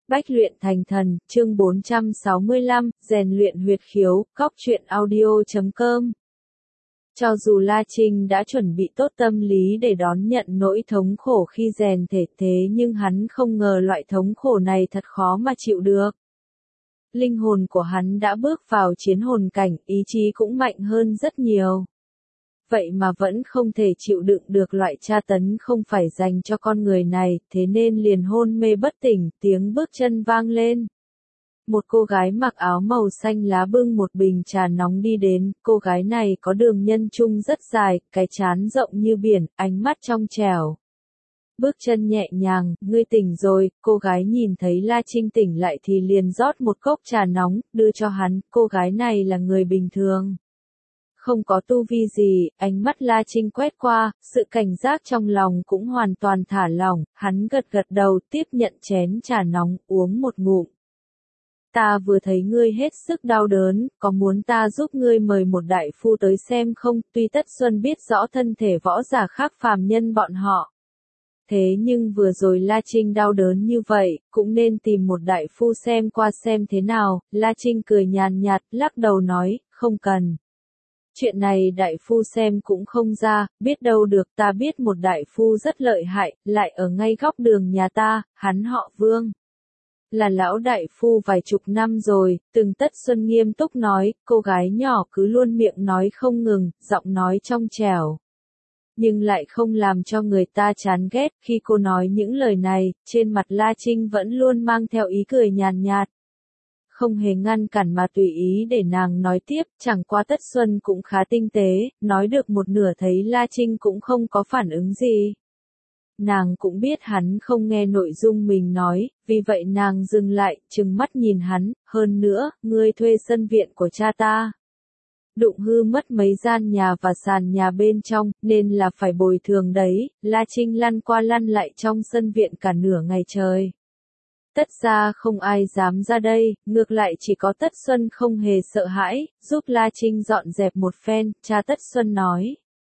Bách luyện thành thần, chương 465, rèn luyện huyệt khiếu, cóc truyện audio.com. Cho dù La Trinh đã chuẩn bị tốt tâm lý để đón nhận nỗi thống khổ khi rèn thể thế nhưng hắn không ngờ loại thống khổ này thật khó mà chịu được. Linh hồn của hắn đã bước vào chiến hồn cảnh, ý chí cũng mạnh hơn rất nhiều. Vậy mà vẫn không thể chịu đựng được loại tra tấn không phải dành cho con người này, thế nên liền hôn mê bất tỉnh, tiếng bước chân vang lên. Một cô gái mặc áo màu xanh lá bưng một bình trà nóng đi đến, cô gái này có đường nhân trung rất dài, cái trán rộng như biển, ánh mắt trong trẻo. Bước chân nhẹ nhàng, ngươi tỉnh rồi, cô gái nhìn thấy La Trinh tỉnh lại thì liền rót một cốc trà nóng, đưa cho hắn, cô gái này là người bình thường. Không có tu vi gì, ánh mắt La Trinh quét qua, sự cảnh giác trong lòng cũng hoàn toàn thả lỏng, hắn gật gật đầu tiếp nhận chén trà nóng, uống một ngụm. Ta vừa thấy ngươi hết sức đau đớn, có muốn ta giúp ngươi mời một đại phu tới xem không? Tuy Tất Xuân biết rõ thân thể võ giả khác phàm nhân bọn họ. Thế nhưng vừa rồi La Trinh đau đớn như vậy, cũng nên tìm một đại phu xem qua xem thế nào. La Trinh cười nhàn nhạt, lắc đầu nói, không cần. Chuyện này đại phu xem cũng không ra, biết đâu được, ta biết một đại phu rất lợi hại, lại ở ngay góc đường nhà ta, hắn họ Vương. Là lão đại phu vài chục năm rồi, từng Tất Xuân nghiêm túc nói, cô gái nhỏ cứ luôn miệng nói không ngừng, giọng nói trong trẻo. Nhưng lại không làm cho người ta chán ghét, khi cô nói những lời này, trên mặt La Trinh vẫn luôn mang theo ý cười nhàn nhạt. Không hề ngăn cản mà tùy ý để nàng nói tiếp, chẳng qua Tất Xuân cũng khá tinh tế, nói được một nửa thấy La Trinh cũng không có phản ứng gì. Nàng cũng biết hắn không nghe nội dung mình nói, vì vậy nàng dừng lại, trừng mắt nhìn hắn, hơn nữa, ngươi thuê sân viện của cha ta. Đụng hư mất mấy gian nhà và sàn nhà bên trong, nên là phải bồi thường đấy. La Trinh lăn qua lăn lại trong sân viện cả nửa ngày trời. Tất ra không ai dám ra đây, ngược lại chỉ có Tất Xuân không hề sợ hãi, giúp La Trinh dọn dẹp một phen, cha Tất Xuân nói.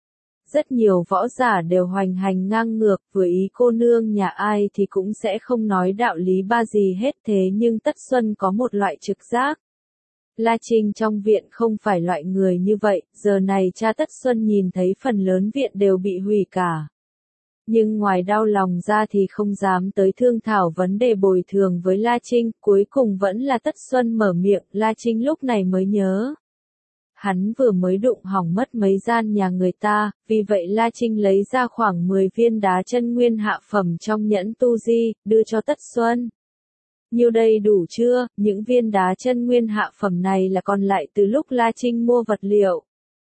Rất nhiều võ giả đều hoành hành ngang ngược, vừa ý cô nương nhà ai thì cũng sẽ không nói đạo lý ba gì hết, thế nhưng Tất Xuân có một loại trực giác. La Trinh trong viện không phải loại người như vậy, giờ này cha Tất Xuân nhìn thấy phần lớn viện đều bị hủy cả. Nhưng ngoài đau lòng ra thì không dám tới thương thảo vấn đề bồi thường với La Trinh, cuối cùng vẫn là Tất Xuân mở miệng, La Trinh lúc này mới nhớ. Hắn vừa mới đụng hỏng mất mấy gian nhà người ta, vì vậy La Trinh lấy ra khoảng 10 viên đá chân nguyên hạ phẩm trong nhẫn tu di, đưa cho Tất Xuân. Nhiêu đây đủ chưa? Những viên đá chân nguyên hạ phẩm này là còn lại từ lúc La Trinh mua vật liệu.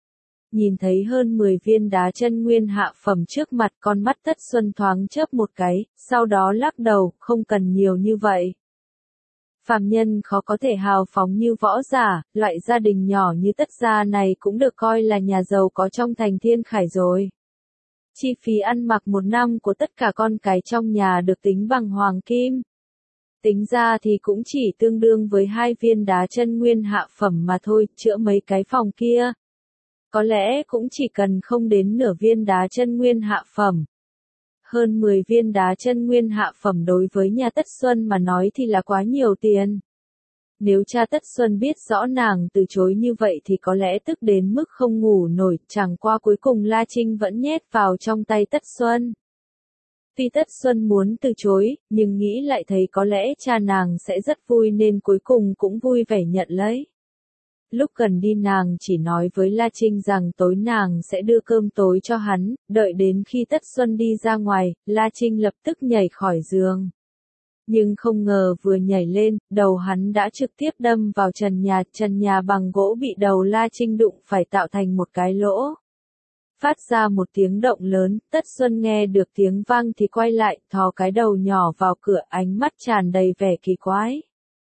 Nhìn thấy hơn 10 viên đá chân nguyên hạ phẩm trước mặt, con mắt Tất Xuân thoáng chớp một cái, sau đó lắc đầu, không cần nhiều như vậy. Phàm nhân khó có thể hào phóng như võ giả, loại gia đình nhỏ như Tất gia này cũng được coi là nhà giàu có trong thành Thiên Khải rồi. Chi phí ăn mặc một năm của tất cả con cái trong nhà được tính bằng hoàng kim. Tính ra thì cũng chỉ tương đương với 2 viên đá chân nguyên hạ phẩm mà thôi, chữa mấy cái phòng kia. Có lẽ cũng chỉ cần không đến nửa viên đá chân nguyên hạ phẩm. Hơn 10 viên đá chân nguyên hạ phẩm đối với nhà Tất Xuân mà nói thì là quá nhiều tiền. Nếu cha Tất Xuân biết rõ nàng từ chối như vậy thì có lẽ tức đến mức không ngủ nổi, chẳng qua cuối cùng La Trinh vẫn nhét vào trong tay Tất Xuân. Tuy Tất Xuân muốn từ chối, nhưng nghĩ lại thấy có lẽ cha nàng sẽ rất vui nên cuối cùng cũng vui vẻ nhận lấy. Lúc gần đi nàng chỉ nói với La Trinh rằng tối nàng sẽ đưa cơm tối cho hắn, đợi đến khi Tất Xuân đi ra ngoài, La Trinh lập tức nhảy khỏi giường. Nhưng không ngờ vừa nhảy lên, đầu hắn đã trực tiếp đâm vào trần nhà bằng gỗ bị đầu La Trinh đụng phải tạo thành một cái lỗ. Phát ra một tiếng động lớn, Tất Xuân nghe được tiếng vang thì quay lại, thò cái đầu nhỏ vào cửa, ánh mắt tràn đầy vẻ kỳ quái.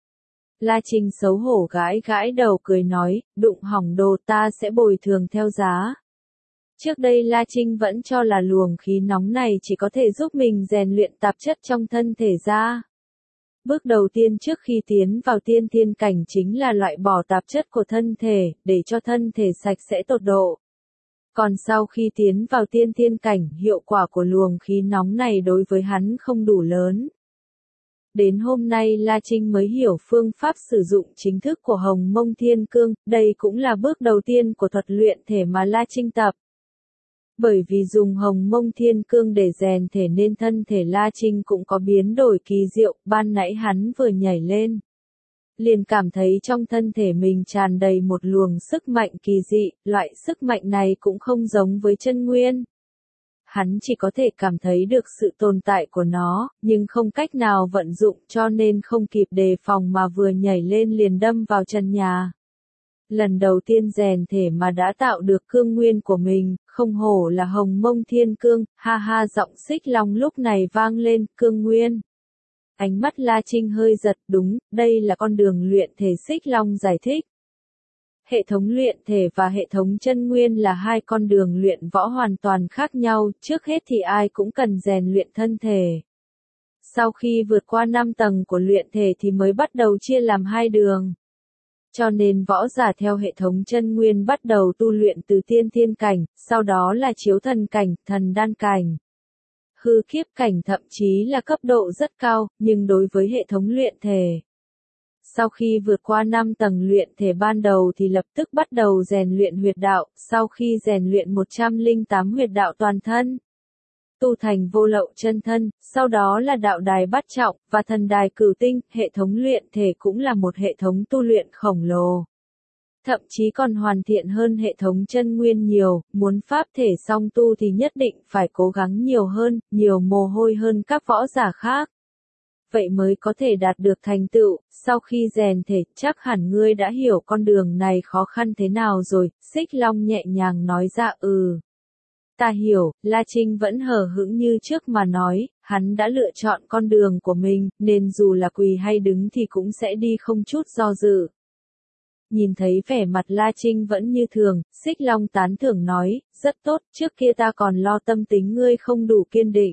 La Trinh xấu hổ gãi gãi đầu cười nói, đụng hỏng đồ ta sẽ bồi thường theo giá. Trước đây La Trinh vẫn cho là luồng khí nóng này chỉ có thể giúp mình rèn luyện tạp chất trong thân thể ra. Bước đầu tiên trước khi tiến vào tiên thiên cảnh chính là loại bỏ tạp chất của thân thể, để cho thân thể sạch sẽ tột độ. Còn sau khi tiến vào tiên thiên cảnh, hiệu quả của luồng khí nóng này đối với hắn không đủ lớn. Đến hôm nay La Trinh mới hiểu phương pháp sử dụng chính thức của Hồng Mông Thiên Cương, đây cũng là bước đầu tiên của thuật luyện thể mà La Trinh tập. Bởi vì dùng Hồng Mông Thiên Cương để rèn thể nên thân thể La Trinh cũng có biến đổi kỳ diệu, ban nãy hắn vừa nhảy lên. Liền cảm thấy trong thân thể mình tràn đầy một luồng sức mạnh kỳ dị, loại sức mạnh này cũng không giống với chân nguyên. Hắn chỉ có thể cảm thấy được sự tồn tại của nó, nhưng không cách nào vận dụng cho nên không kịp đề phòng mà vừa nhảy lên liền đâm vào trần nhà. Lần đầu tiên rèn thể mà đã tạo được cương nguyên của mình, không hổ là Hồng Mông Thiên Cương, ha ha giọng Xích Long lúc này vang lên, cương nguyên. Ánh mắt La Trinh hơi giật, đúng, đây là con đường luyện thể Xích Long giải thích. Hệ thống luyện thể và hệ thống chân nguyên là hai con đường luyện võ hoàn toàn khác nhau, trước hết thì ai cũng cần rèn luyện thân thể. Sau khi vượt qua 5 tầng của luyện thể thì mới bắt đầu chia làm hai đường. Cho nên võ giả theo hệ thống chân nguyên bắt đầu tu luyện từ tiên thiên cảnh, sau đó là chiếu thần cảnh, thần đan cảnh. Hư kiếp cảnh thậm chí là cấp độ rất cao, nhưng đối với hệ thống luyện thể. Sau khi vượt qua 5 tầng luyện thể ban đầu thì lập tức bắt đầu rèn luyện huyệt đạo, sau khi rèn luyện 108 huyệt đạo toàn thân. Tu thành vô lậu chân thân, sau đó là đạo đài bát trọng, và thần đài cửu tinh, hệ thống luyện thể cũng là một hệ thống tu luyện khổng lồ. Thậm chí còn hoàn thiện hơn hệ thống chân nguyên nhiều, muốn pháp thể song tu thì nhất định phải cố gắng nhiều hơn, nhiều mồ hôi hơn các võ giả khác. Vậy mới có thể đạt được thành tựu, sau khi rèn thể chắc hẳn ngươi đã hiểu con đường này khó khăn thế nào rồi, Xích Long nhẹ nhàng nói ra Ta hiểu, La Trinh vẫn hờ hững như trước mà nói, hắn đã lựa chọn con đường của mình, nên dù là quỳ hay đứng thì cũng sẽ đi không chút do dự. Nhìn thấy vẻ mặt La Trinh vẫn như thường, Xích Long tán thưởng nói, rất tốt, trước kia ta còn lo tâm tính ngươi không đủ kiên định.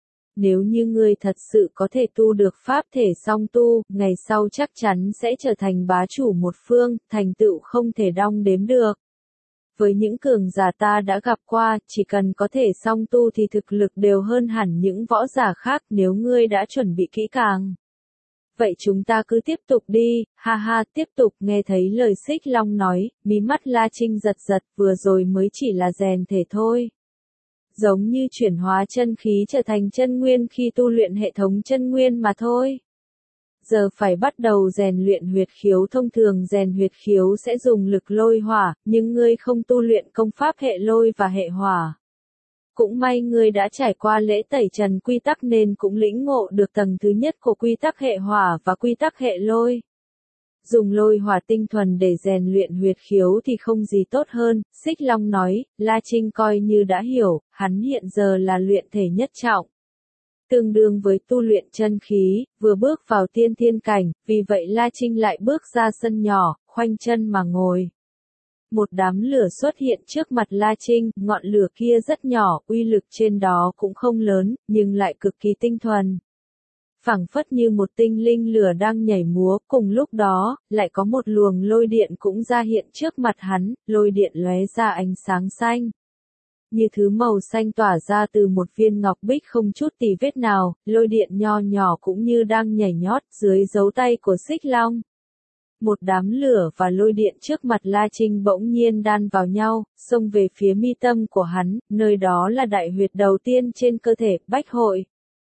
Nếu như ngươi thật sự có thể tu được pháp thể song tu, ngày sau chắc chắn sẽ trở thành bá chủ một phương, thành tựu không thể đong đếm được. Với những cường giả ta đã gặp qua, chỉ cần có thể song tu thì thực lực đều hơn hẳn những võ giả khác nếu ngươi đã chuẩn bị kỹ càng. Vậy chúng ta cứ tiếp tục đi, ha ha, tiếp tục. Nghe thấy lời Xích Long nói, mí mắt La Trinh giật giật, vừa rồi mới chỉ là rèn thể thôi. Giống như chuyển hóa chân khí trở thành chân nguyên khi tu luyện hệ thống chân nguyên mà thôi. Giờ phải bắt đầu rèn luyện huyệt khiếu, thông thường rèn huyệt khiếu sẽ dùng lực lôi hỏa, nhưng ngươi không tu luyện công pháp hệ lôi và hệ hỏa. Cũng may ngươi đã trải qua lễ tẩy trần quy tắc nên cũng lĩnh ngộ được tầng thứ nhất của quy tắc hệ hỏa và quy tắc hệ lôi. Dùng lôi hỏa tinh thuần để rèn luyện huyệt khiếu thì không gì tốt hơn, Xích Long nói, La Trinh coi như đã hiểu, hắn hiện giờ là luyện thể nhất trọng. Tương đương với tu luyện chân khí, vừa bước vào tiên thiên cảnh, vì vậy La Trinh lại bước ra sân nhỏ, khoanh chân mà ngồi. Một đám lửa xuất hiện trước mặt La Trinh, ngọn lửa kia rất nhỏ, uy lực trên đó cũng không lớn, nhưng lại cực kỳ tinh thuần. Phảng phất như một tinh linh lửa đang nhảy múa, cùng lúc đó, lại có một luồng lôi điện cũng ra hiện trước mặt hắn, lôi điện lóe ra ánh sáng xanh. Như thứ màu xanh tỏa ra từ một viên ngọc bích không chút tì vết nào, lôi điện nho nhỏ cũng như đang nhảy nhót dưới dấu tay của Xích Long. Một đám lửa và lôi điện trước mặt La Trinh bỗng nhiên đan vào nhau, xông về phía mi tâm của hắn, nơi đó là đại huyệt đầu tiên trên cơ thể, bách hội.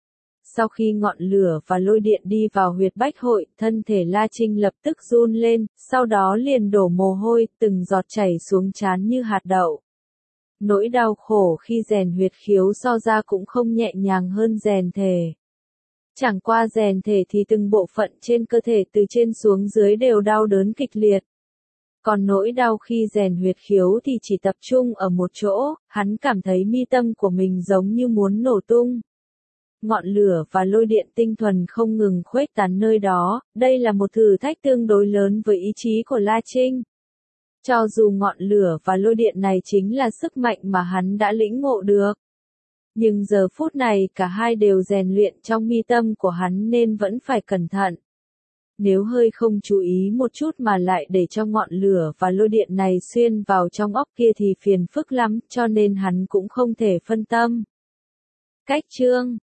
Sau khi ngọn lửa và lôi điện đi vào huyệt bách hội, thân thể La Trinh lập tức run lên, sau đó liền đổ mồ hôi, từng giọt chảy xuống trán như hạt đậu. Nỗi đau khổ khi rèn huyệt khiếu so ra cũng không nhẹ nhàng hơn rèn thể. Chẳng qua rèn thể thì từng bộ phận trên cơ thể từ trên xuống dưới đều đau đớn kịch liệt. Còn nỗi đau khi rèn huyệt khiếu thì chỉ tập trung ở một chỗ, hắn cảm thấy mi tâm của mình giống như muốn nổ tung. Ngọn lửa và lôi điện tinh thuần không ngừng khuếch tán nơi đó, đây là một thử thách tương đối lớn với ý chí của La Trinh. Cho dù ngọn lửa và lôi điện này chính là sức mạnh mà hắn đã lĩnh ngộ được. Nhưng giờ phút này cả hai đều rèn luyện trong mi tâm của hắn nên vẫn phải cẩn thận. Nếu hơi không chú ý một chút mà lại để cho ngọn lửa và lôi điện này xuyên vào trong óc kia thì phiền phức lắm, cho nên hắn cũng không thể phân tâm. Cách chương